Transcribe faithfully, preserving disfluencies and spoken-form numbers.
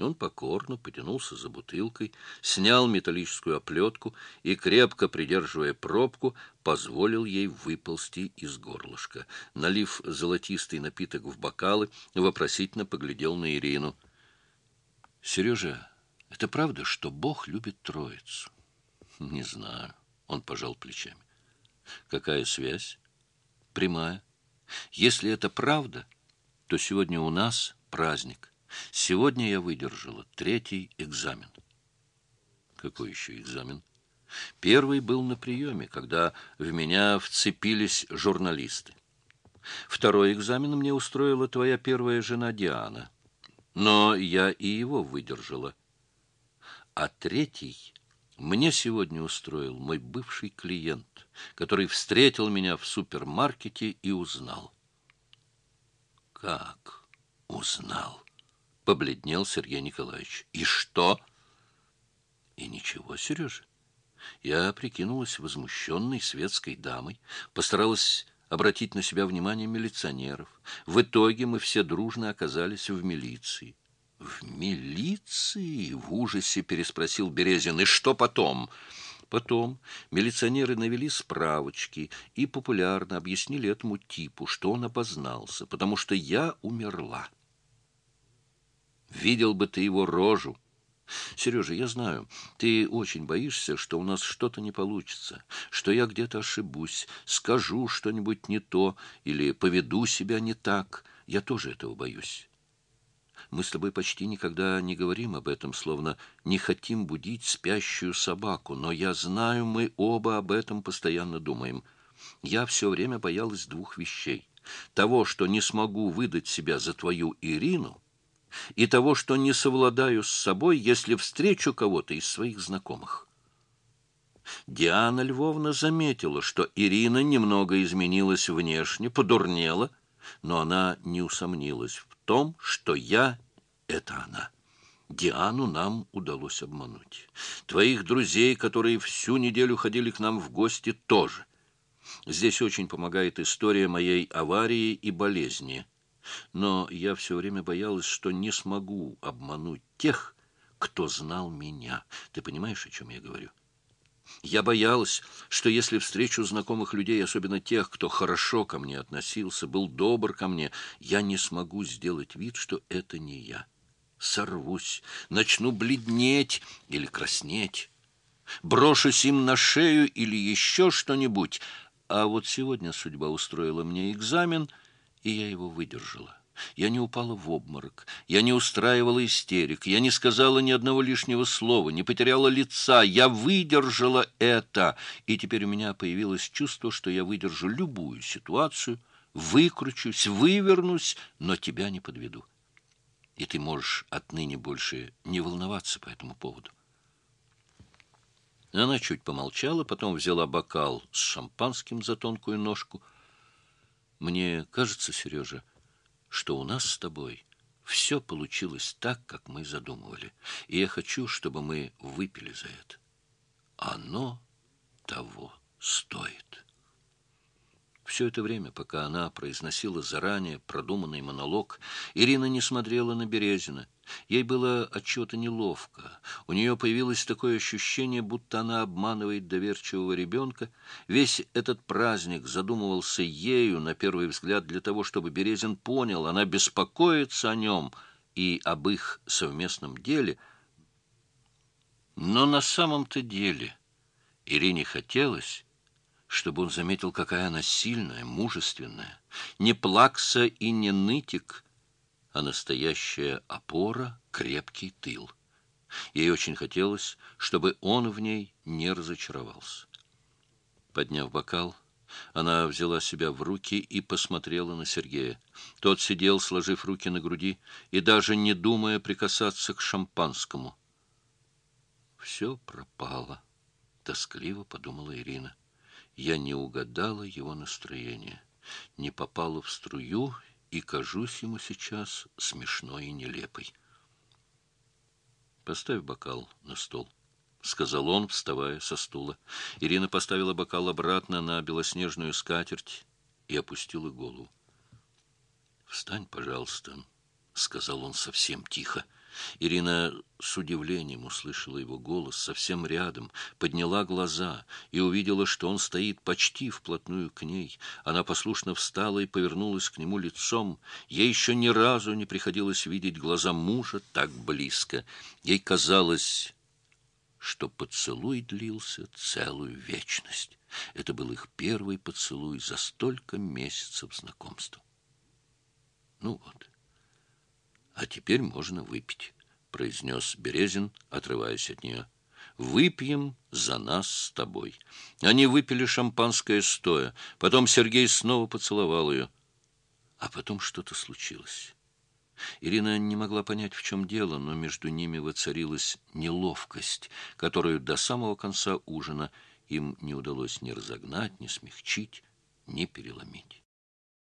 Он покорно потянулся за бутылкой, снял металлическую оплетку и, крепко придерживая пробку, позволил ей выползти из горлышка. Налив золотистый напиток в бокалы, вопросительно поглядел на Ирину. — Сережа, это правда, что Бог любит Троицу? — Не знаю. Он пожал плечами. — Какая связь? — Прямая. Если это правда, то сегодня у нас праздник. Сегодня я выдержала третий экзамен. Какой еще экзамен? Первый был на приеме, когда в меня вцепились журналисты. Второй экзамен мне устроила твоя первая жена Диана. Но я и его выдержала. А третий мне сегодня устроил мой бывший клиент, который встретил меня в супермаркете и узнал. Как узнал? Побледнел Сергей Николаевич. И что? И ничего, Сережа. Я прикинулась возмущенной светской дамой, постаралась обратить на себя внимание милиционеров. В итоге мы все дружно оказались в милиции. В милиции? В ужасе переспросил Березин. И что потом? Потом милиционеры навели справочки и популярно объяснили этому типу, что он обознался, потому что я умерла. Видел бы ты его рожу. Сережа, я знаю, ты очень боишься, что у нас что-то не получится, что я где-то ошибусь, скажу что-нибудь не то или поведу себя не так. Я тоже этого боюсь. Мы с тобой почти никогда не говорим об этом, словно не хотим будить спящую собаку, но я знаю, мы оба об этом постоянно думаем. Я все время боялась двух вещей. Того, что не смогу выдать себя за твою Ирину, и того, что не совладаю с собой, если встречу кого-то из своих знакомых. Диана Львовна заметила, что Ирина немного изменилась внешне, подурнела, но она не усомнилась в том, что я — это она. Диану нам удалось обмануть. Твоих друзей, которые всю неделю ходили к нам в гости, тоже. Здесь очень помогает история моей аварии и болезни. Но я все время боялась, что не смогу обмануть тех, кто знал меня. Ты понимаешь, о чем я говорю? Я боялась, что если встречу знакомых людей, особенно тех, кто хорошо ко мне относился, был добр ко мне, я не смогу сделать вид, что это не я. Сорвусь, начну бледнеть или краснеть, брошусь им на шею или еще что-нибудь. А вот сегодня судьба устроила мне экзамен, и я его выдержала. Я не упала в обморок, я не устраивала истерик, я не сказала ни одного лишнего слова, не потеряла лица. Я выдержала это, и теперь у меня появилось чувство, что я выдержу любую ситуацию, выкручусь, вывернусь, но тебя не подведу. И ты можешь отныне больше не волноваться по этому поводу. Она чуть помолчала, потом взяла бокал с шампанским за тонкую ножку. Мне кажется, Сережа, что у нас с тобой все получилось так, как мы задумывали. И я хочу, чтобы мы выпили за это. Оно того стоит. Все это время, пока она произносила заранее продуманный монолог, Ирина не смотрела на Березина. Ей было отчего-то неловко. У нее появилось такое ощущение, будто она обманывает доверчивого ребенка. Весь этот праздник задумывался ею, на первый взгляд, для того, чтобы Березин понял, она беспокоится о нем и об их совместном деле. Но на самом-то деле Ирине хотелось, чтобы он заметил, какая она сильная, мужественная, не плакса и не нытик, а настоящая опора, крепкий тыл. Ей очень хотелось, чтобы он в ней не разочаровался. Подняв бокал, она взяла себя в руки и посмотрела на Сергея. Тот сидел, сложив руки на груди, и даже не думая прикасаться к шампанскому. «Все пропало», — тоскливо подумала Ирина. Я не угадала его настроение, не попала в струю и кажусь ему сейчас смешной и нелепой. «Поставь бокал на стол», — сказал он, вставая со стула. Ирина поставила бокал обратно на белоснежную скатерть и опустила голову. «Встань, пожалуйста», — сказал он совсем тихо. Ирина с удивлением услышала его голос совсем рядом, подняла глаза и увидела, что он стоит почти вплотную к ней. Она послушно встала и повернулась к нему лицом. Ей еще ни разу не приходилось видеть глаза мужа так близко. Ей казалось, что поцелуй длился целую вечность. Это был их первый поцелуй за столько месяцев знакомства. «Ну вот, а теперь можно выпить», — произнес Березин, отрываясь от нее. «Выпьем за нас с тобой». Они выпили шампанское стоя. Потом Сергей снова поцеловал ее. А потом что-то случилось. Ирина не могла понять, в чем дело, но между ними воцарилась неловкость, которую до самого конца ужина им не удалось ни разогнать, ни смягчить, ни переломить.